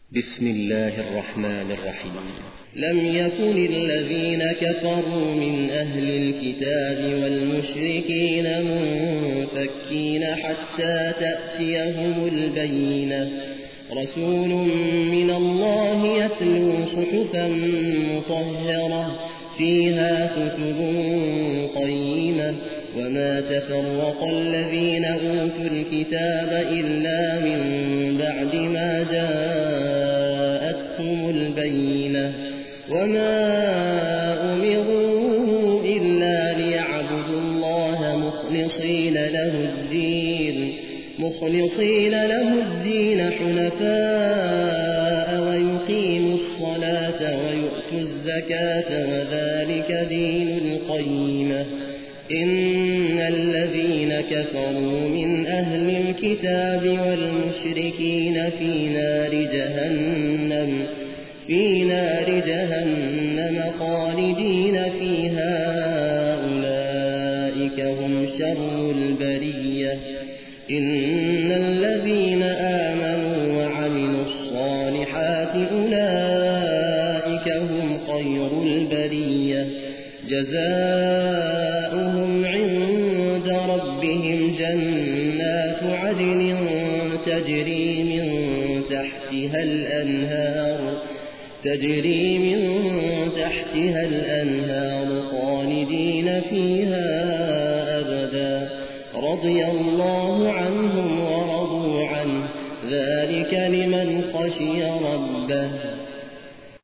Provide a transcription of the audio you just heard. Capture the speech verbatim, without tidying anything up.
بسم الله الرحمن الرحيم. لم يكن الذين كفروا من أهل الكتاب والمشركين منفكين حتى تأتيهم البينة، رسول من الله يتلو صحفا مطهرة فيها كتب قيمة، وما تفرق الذين أوتوا الكتاب إلا من بعد ما جاءتهم البينة، وما أمروا إلا ليعبدوا الله مخلصين له الدين مخلصين له الدين حنفاء ويقيموا الصلاة ويؤتوا الزكاة وذلك دين القيمة. إن الذين كفروا من أهل الكتاب والمشركين في نار جهنم في نار جهنم خالدين فيها، أولئك هم شر البرية. إن الذين آمنوا وعملوا الصالحات أولئك هم خير البرية، جزاؤهم عند ربهم جنات عدن تجري من تحتها الأنهار تجري من تحتها الأنهار خالدين فيها أبدا، رضي